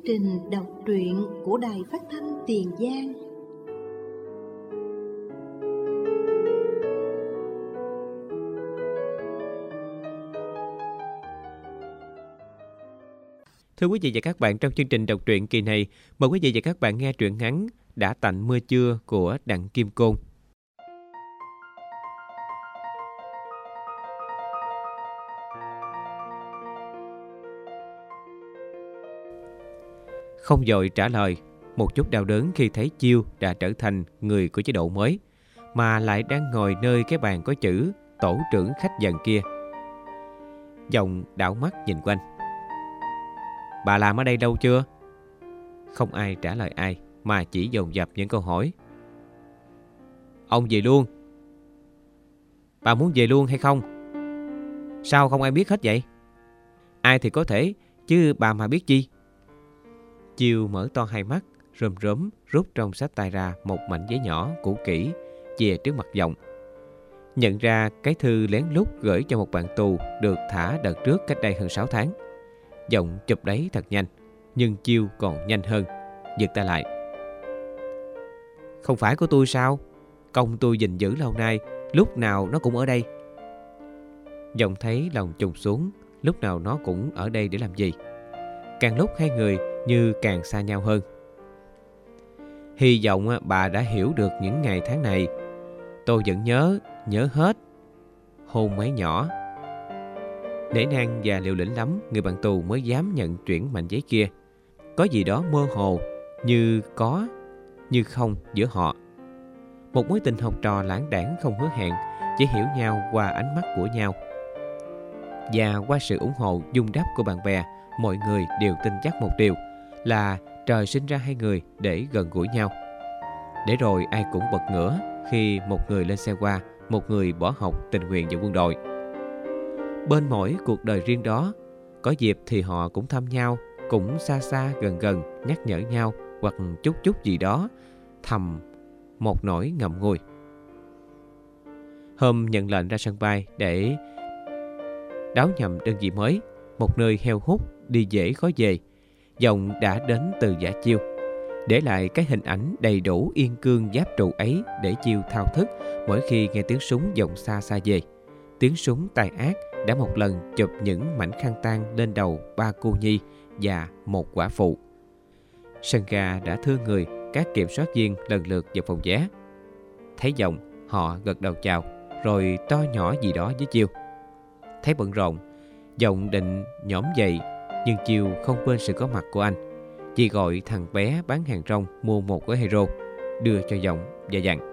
trình đọc truyện của Đài Phát thanh Tiền Giang. Thưa quý vị và các bạn, trong chương trình đọc truyện kỳ này, mời quý vị và các bạn nghe truyện ngắn Đã Tạnh Mưa Chưa của Đặng Kim Côn. Không vội trả lời, một chút đau đớn khi thấy Chiêu đã trở thành người của chế độ mới, mà lại đang ngồi nơi cái bàn có chữ tổ trưởng khách dần kia. Giọng đảo mắt nhìn quanh. Bà làm ở đây đâu chưa? Không ai trả lời ai, mà chỉ dồn dập những câu hỏi. Ông về luôn. Bà muốn về luôn hay không? Sao không ai biết hết vậy? Ai thì có thể, chứ bà mà biết chi? Chiêu mở to hai mắt, rơm rớm rút trong xách tay ra một mảnh giấy nhỏ cũ kỹ, chìa trước mặt Giọng. Nhận ra cái thư lén lút gửi cho một bạn tù được thả đợt trước cách đây hơn 6 tháng. Giọng chụp đấy thật nhanh, nhưng Chiêu còn nhanh hơn, giật tay lại. Không phải của tôi sao? Công tôi gìn giữ lâu nay, lúc nào nó cũng ở đây. Giọng thấy lòng trùng xuống, lúc nào nó cũng ở đây để làm gì? Càng lúc hai người như càng xa nhau hơn. Hy vọng bà đã hiểu được những ngày tháng này. Tôi vẫn nhớ hết. Hôn mấy nhỏ. Nể nang và liều lĩnh lắm, người bạn tù mới dám nhận chuyển mảnh giấy kia. Có gì đó mơ hồ, như có, như không giữa họ. Một mối tình học trò lãng đãng không hứa hẹn, chỉ hiểu nhau qua ánh mắt của nhau. Và qua sự ủng hộ dung đắp của bạn bè, mọi người đều tin chắc một điều là trời sinh ra hai người để gần gũi nhau. Để rồi ai cũng bật ngửa khi một người lên xe hoa, một người bỏ học tình nguyện vào quân đội. Bên mỗi cuộc đời riêng đó, có dịp thì họ cũng thăm nhau, cũng xa xa gần gần nhắc nhở nhau hoặc chút gì đó thầm một nỗi ngậm ngùi. Hôm nhận lệnh ra sân bay để đáo nhầm đơn vị mới, một nơi heo hút đi dễ khó về, Giọng đã đến từ Giả Chiêu, để lại cái hình ảnh đầy đủ yên cương giáp trụ ấy để Chiêu thao thức mỗi khi nghe tiếng súng vọng xa xa về. Tiếng súng tàn ác đã một lần chụp những mảnh khăn tang lên đầu 3 cô nhi và một quả phụ. Sân ga đã thưa người, các kiểm soát viên lần lượt vào phòng vé. Thấy Giọng, họ gật đầu chào, rồi to nhỏ gì đó với Chiêu. Thấy bận rộn, Giọng định nhổm dậy, nhưng Chiêu không quên sự có mặt của anh. Chị gọi thằng bé bán hàng rong mua một gói hero, đưa cho Giọng và dặn.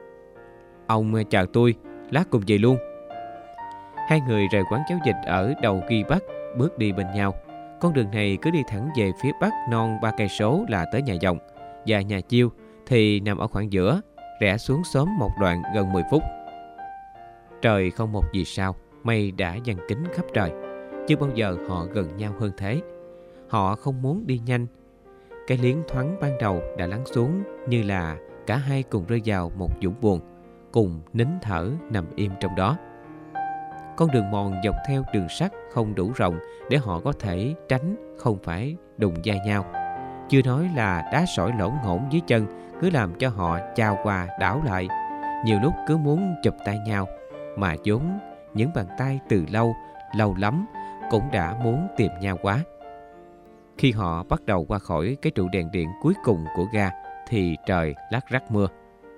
Ông chào tôi, lát cùng về luôn. Hai người rời quán cháo dịch ở đầu Ghi Bắc, bước đi bên nhau. Con đường này cứ đi thẳng về phía bắc non 3 cây số là tới nhà Giọng, và nhà Chiêu thì nằm ở khoảng giữa, rẽ xuống xóm một đoạn gần 10 phút. Trời không một vì sao, mây đã giăng kín khắp trời. Chưa bao giờ họ gần nhau hơn thế. Họ không muốn đi nhanh. Cái liến thoáng ban đầu đã lắng xuống, như là cả hai cùng rơi vào một vũng buồn, cùng nín thở nằm im trong đó. Con đường mòn dọc theo đường sắt không đủ rộng để họ có thể tránh không phải đụng va nhau. Chưa nói là đá sỏi lổn ngổn dưới chân cứ làm cho họ chao qua đảo lại. Nhiều lúc cứ muốn chụp tay nhau, mà vốn những bàn tay từ lâu lắm cũng đã muốn tìm nhau quá. Khi họ bắt đầu qua khỏi cái trụ đèn điện cuối cùng của ga thì trời lác rắc mưa.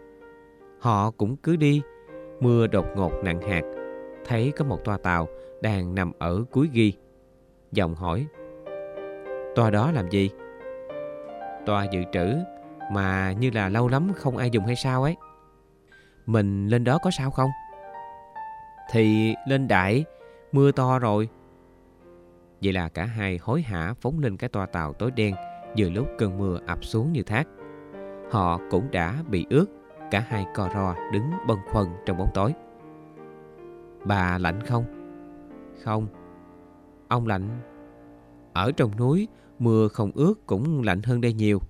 Họ cũng cứ đi, mưa đột ngột nặng hạt. Thấy có một toa tàu đang nằm ở cuối ghi. Giọng hỏi, toa đó làm gì? Toa dự trữ, mà như là lâu lắm không ai dùng hay sao ấy. Mình lên đó có sao không? Thì lên đại, mưa to rồi. Vậy là cả hai hối hả phóng lên cái toa tàu tối đen, vừa lúc cơn mưa ập xuống như thác. Họ cũng đã bị ướt, cả hai co ro đứng bâng khuâng trong bóng tối. Bà lạnh không? Không. Ông lạnh? Ở trong núi, mưa không ướt cũng lạnh hơn đây nhiều.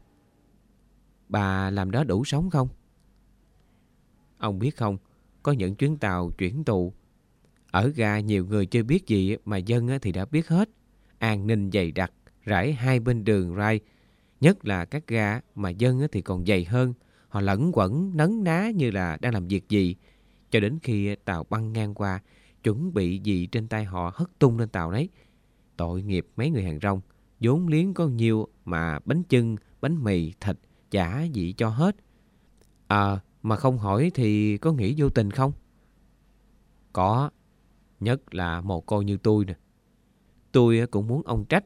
Bà làm đó đủ sống không? Ông biết không, có những chuyến tàu chuyển tù. Ở ga nhiều người chưa biết gì mà dân thì đã biết hết. An ninh dày đặc, rải hai bên đường ray, nhất là các ga mà dân thì còn dày hơn. Họ lẫn quẩn nấn ná như là đang làm việc gì, cho đến khi tàu băng ngang qua, chuẩn bị gì trên tay họ hất tung lên tàu đấy. Tội nghiệp mấy người hàng rong, vốn liếng có nhiêu mà bánh chưng, bánh mì, thịt, chả gì cho hết. Mà không hỏi thì có nghĩ vô tình không? Có, nhất là mồ côi như tôi nè. Tôi cũng muốn ông trách.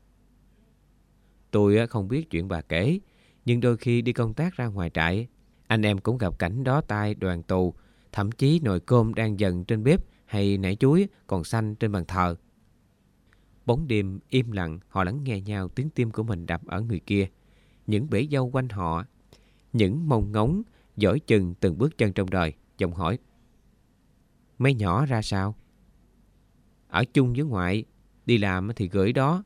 Tôi không biết chuyện bà kể, nhưng đôi khi đi công tác ra ngoài trại, anh em cũng gặp cảnh đó tay đoàn tù, thậm chí nồi cơm đang dần trên bếp hay nải chuối còn xanh trên bàn thờ. Bóng đêm im lặng, họ lắng nghe nhau tiếng tim của mình đập ở người kia. Những bể dâu quanh họ, những mong ngóng, dõi chừng từng bước chân trong đời. Giọng hỏi: mấy nhỏ ra sao? Ở chung với ngoại, đi làm thì gửi đó.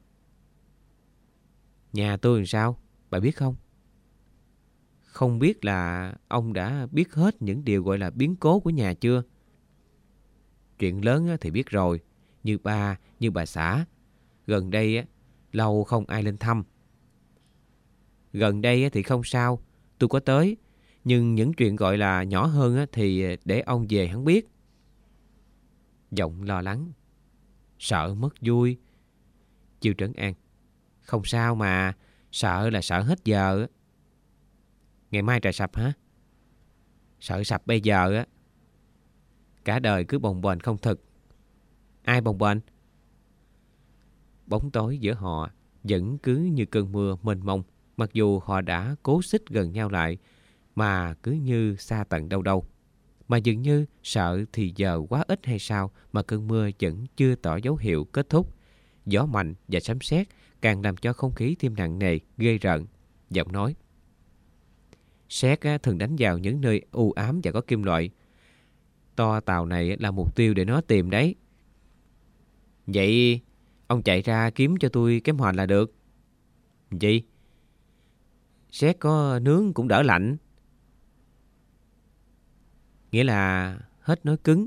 Nhà tôi làm sao, bà biết không? Không biết là ông đã biết hết những điều gọi là biến cố của nhà chưa? Chuyện lớn thì biết rồi, như ba, như bà xã. Gần đây lâu không ai lên thăm. Gần đây thì không sao, tôi có tới. Nhưng những chuyện gọi là nhỏ hơn thì để ông về hắn biết. Giọng lo lắng: sợ mất vui. Chiêu trấn an: không sao mà, sợ là sợ hết giờ. Ngày mai trại sập hả? Sợ sập bây giờ. Cả đời cứ bồng bềnh không thực. Ai bồng bềnh? Bóng tối giữa họ vẫn cứ như cơn mưa mênh mông. Mặc dù họ đã cố xích gần nhau lại, mà cứ như xa tận đâu đâu. Mà dường như sợ thì giờ quá ít hay sao mà cơn mưa vẫn chưa tỏ dấu hiệu kết thúc. Gió mạnh và sấm sét càng làm cho không khí thêm nặng nề, ghê rợn. Giọng nói: sét thường đánh vào những nơi u ám và có kim loại. To tàu này là mục tiêu để nó tìm đấy. Vậy ông chạy ra kiếm cho tôi cái mền là được. Gì? Sét có nướng cũng đỡ lạnh. Nghĩa là hết nói cứng.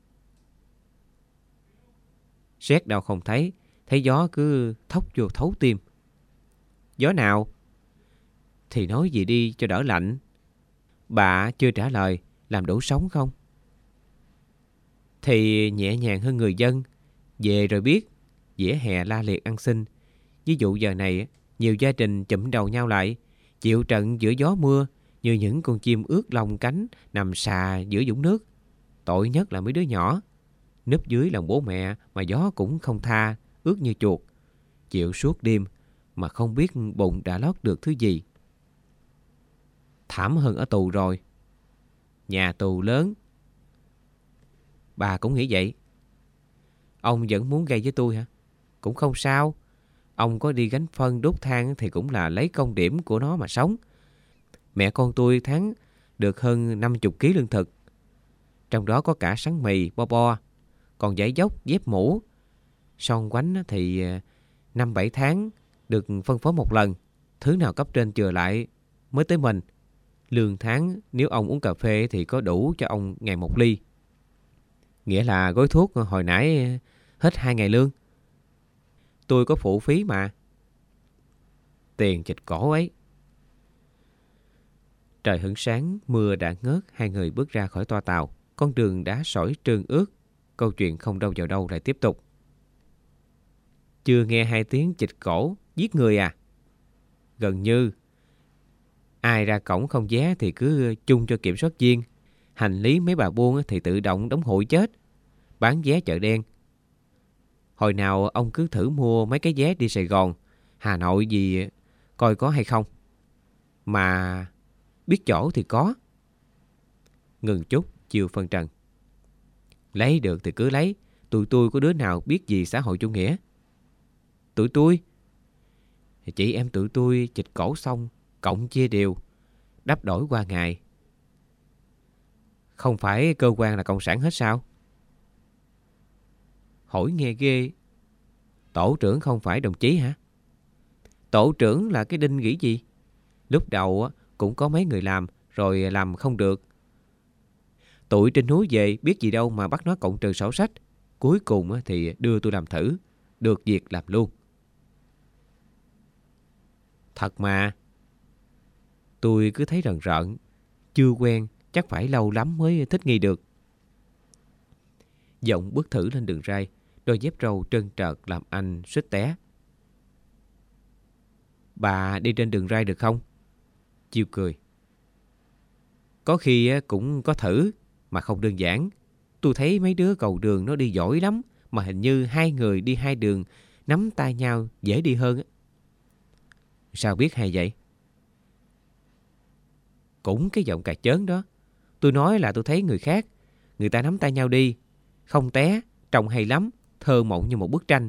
Sét đâu không thấy, thấy gió cứ thốc vô thấu tim. Gió nào? Thì nói gì đi cho đỡ lạnh. Bà chưa trả lời, làm đủ sống không? Thì nhẹ nhàng hơn người dân. Về rồi biết, vỉa hè la liệt ăn xin. Ví dụ giờ này, nhiều gia đình chụm đầu nhau lại, chịu trận giữa gió mưa, như những con chim ướt lông cánh nằm xà giữa vũng nước. Tội nhất là mấy đứa nhỏ, núp dưới lòng bố mẹ mà gió cũng không tha, ướt như chuột. Chịu suốt đêm mà không biết bụng đã lót được thứ gì. Thảm hơn ở tù rồi. Nhà tù lớn. Bà cũng nghĩ vậy. Ông vẫn muốn gây với tôi hả? Cũng không sao. Ông có đi gánh phân đốt than thì cũng là lấy công điểm của nó mà sống. Mẹ con tôi tháng được hơn 50 kg lương thực. Trong đó có cả sắn mì, bo bo. Còn giấy dốc, dép mũ, son quánh thì 5-7 tháng được phân phối một lần. Thứ nào cấp trên chừa lại mới tới mình. Lương tháng nếu ông uống cà phê thì có đủ cho ông ngày 1 ly. Nghĩa là gói thuốc hồi nãy hết 2 ngày lương. Tôi có phụ phí mà. Tiền chịch cổ ấy. Trời hửng sáng, mưa đã ngớt. Hai người bước ra khỏi toa tàu. Con đường đá sỏi trơn ướt. Câu chuyện không đâu vào đâu lại tiếp tục. Chưa nghe 2 tiếng chịch cổ, giết người à? Gần như. Ai ra cổng không vé thì cứ chung cho kiểm soát viên. Hành lý mấy bà buôn thì tự động đóng hụi chết. Bán vé chợ đen. Hồi nào ông cứ thử mua mấy cái vé đi Sài Gòn, Hà Nội gì, coi có hay không. Mà biết chỗ thì có. Ngừng chút, chiều phân trần. Lấy được thì cứ lấy. Tụi tôi có đứa nào biết gì xã hội chủ nghĩa? Tụi tôi? Chị em tụi tôi chịch cổ xong, cộng chia đều, đắp đổi qua ngày. Không phải cơ quan là cộng sản hết sao? Hỏi nghe ghê. Tổ trưởng không phải đồng chí hả? Tổ trưởng là cái đinh nghĩ gì? Lúc đầu cũng có mấy người làm, rồi làm không được. Tụi trên núi về biết gì đâu mà bắt nó cộng trừ sổ sách. Cuối cùng thì đưa tôi làm thử. Được việc làm luôn. Thật mà. Tôi cứ thấy rợn rợn, chưa quen, chắc phải lâu lắm mới thích nghi được. Giọng bước thử lên đường ray, đôi dép trâu trơn trợt làm anh suýt té. Bà đi trên đường ray được không? Chiêu cười. Có khi cũng có thử, mà không đơn giản. Tôi thấy mấy đứa cầu đường nó đi giỏi lắm, mà hình như hai người đi hai đường nắm tay nhau dễ đi hơn. Sao biết hay vậy? Cũng cái giọng cà chớn đó. Tôi nói là tôi thấy người khác, người ta nắm tay nhau đi, không té, trông hay lắm, thơ mộng như một bức tranh.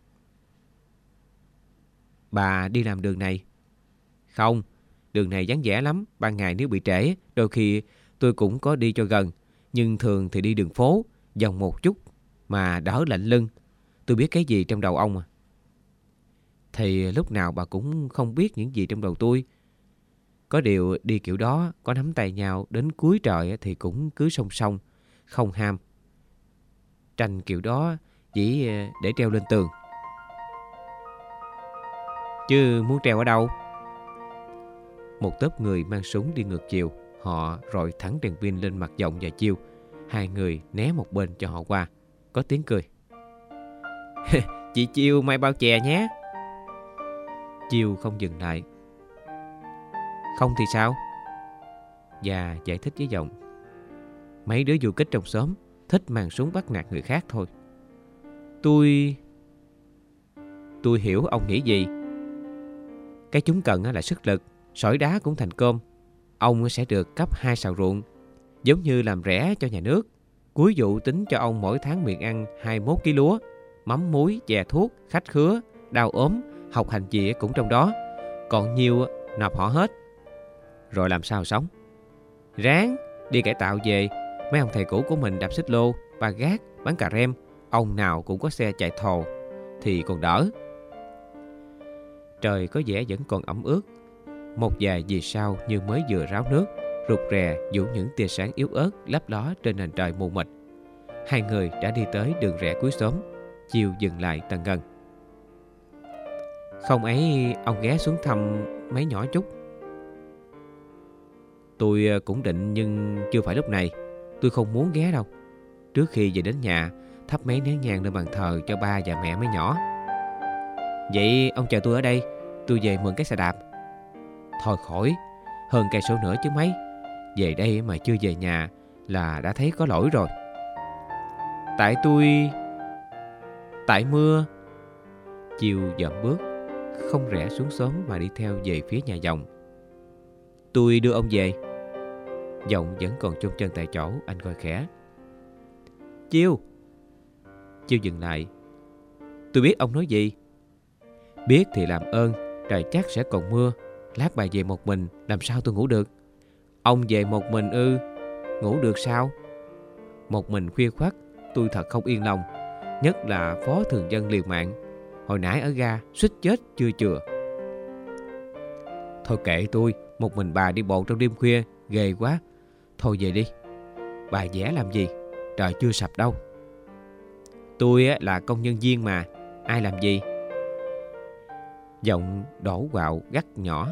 Bà đi làm đường này? Không, đường này vắng vẻ lắm, ban ngày nếu bị trễ, đôi khi tôi cũng có đi cho gần, nhưng thường thì đi đường phố, vòng một chút, mà đỡ lạnh lưng. Tôi biết cái gì trong đầu ông à? Thì lúc nào bà cũng không biết những gì trong đầu tôi. Có điều đi kiểu đó, có nắm tay nhau đến cuối trời thì cũng cứ song song, không ham. Tranh kiểu đó chỉ để treo lên tường. Chứ muốn treo ở đâu? Một tốp người mang súng đi ngược chiều. Họ rọi thẳng đèn pin lên mặt Giọng và Chiêu. Hai người né một bên cho họ qua. Có tiếng cười. Chị Chiêu may bao chè nhé. Chiêu không dừng lại. Không thì sao? Và giải thích với Giọng. Mấy đứa du kích trong xóm thích mang súng bắt nạt người khác thôi. Tôi hiểu ông nghĩ gì. Cái chúng cần là sức lực. Sỏi đá cũng thành cơm. Ông sẽ được cấp 2 sào ruộng, giống như làm rẻ cho nhà nước. Cuối vụ tính cho ông mỗi tháng miệng ăn 21 kg lúa, mắm muối, chè thuốc, khách khứa, đau ốm, học hành gì cũng trong đó. Còn nhiều nộp họ hết. Rồi làm sao sống? Ráng đi cải tạo về. Mấy ông thầy cũ của mình đạp xích lô, ba gác, bán cà rem. Ông nào cũng có xe chạy thồ thì còn đỡ. Trời có vẻ vẫn còn ẩm ướt. Một vài vì sao như mới vừa ráo nước, rụt rè vũ những tia sáng yếu ớt lấp ló trên nền trời mù mịt. Hai người đã đi tới đường rẽ cuối xóm. Chiêu dừng lại tần ngần. Không ấy ông ghé xuống thăm mấy nhỏ chút. Tôi cũng định nhưng chưa phải lúc này. Tôi không muốn ghé đâu. Trước khi về đến nhà, thắp mấy nén nhang lên bàn thờ cho ba và mẹ mấy nhỏ. Vậy ông chờ tôi ở đây, tôi về mượn cái xe đạp. Thôi khỏi, hơn cây số nữa chứ mấy. Về đây mà chưa về nhà là đã thấy có lỗi rồi. Tại mưa. Chiêu dậm bước, không rẽ xuống xóm mà đi theo về phía nhà Giọng. Tôi đưa ông về. Giọng vẫn còn chôn chân tại chỗ, anh gọi khẽ. Chiêu dừng lại. Tôi biết ông nói gì. Biết thì làm ơn, trời chắc sẽ còn mưa. Lát bà về một mình, làm sao tôi ngủ được? Ông về một mình ư? Ngủ được sao? Một mình khuya khoắt, tôi thật không yên lòng. Nhất là phó thường dân liều mạng. Hồi nãy ở ga, suýt chết chưa chừa. Thôi kệ tôi, một mình bà đi bộ trong đêm khuya, ghê quá. Thôi về đi. Bà vẽ làm gì? Trời chưa sập đâu. Tôi là công nhân viên mà, ai làm gì? Giọng đổ quạo gắt nhỏ.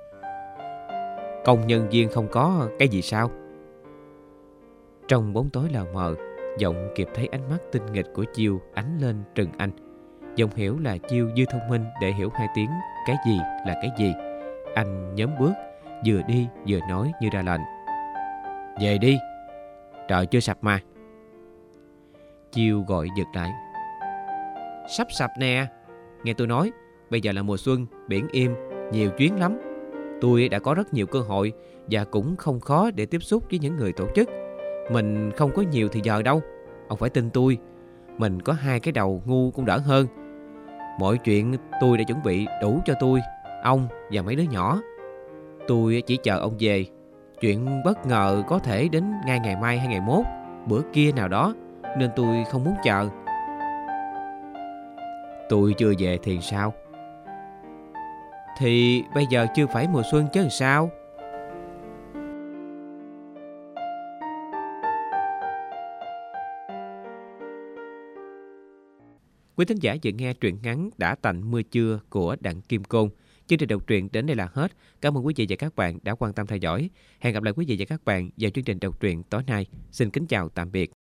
Công nhân viên không có cái gì sao? Trong bóng tối lờ mờ, Giọng kịp thấy ánh mắt tinh nghịch của Chiêu ánh lên trừng anh. Giọng hiểu là Chiêu dư thông minh để hiểu hai tiếng cái gì là cái gì. Anh nhớm bước, vừa đi vừa nói như ra lệnh. Về đi, trời chưa sập mà. Chiêu gọi giật lại. Sắp sập nè, nghe tôi nói. Bây giờ là mùa xuân, biển im, nhiều chuyến lắm. Tôi đã có rất nhiều cơ hội và cũng không khó để tiếp xúc với những người tổ chức. Mình không có nhiều thì giờ đâu. Ông phải tin tôi. Mình có hai cái đầu ngu cũng đỡ hơn. Mọi chuyện tôi đã chuẩn bị đủ cho tôi, ông và mấy đứa nhỏ. Tôi chỉ chờ ông về. Chuyện bất ngờ có thể đến ngay ngày mai hay ngày mốt, bữa kia nào đó, nên tôi không muốn chờ. Tôi chưa về thì sao? Thì bây giờ chưa phải mùa xuân chứ sao? Quý thính giả vừa nghe truyện ngắn Đã Tạnh Mưa Trưa của Đặng Kim Côn. Chương trình đọc truyện đến đây là hết. Cảm ơn quý vị và các bạn đã quan tâm theo dõi. Hẹn gặp lại quý vị và các bạn vào chương trình đọc truyện tối nay. Xin kính chào tạm biệt.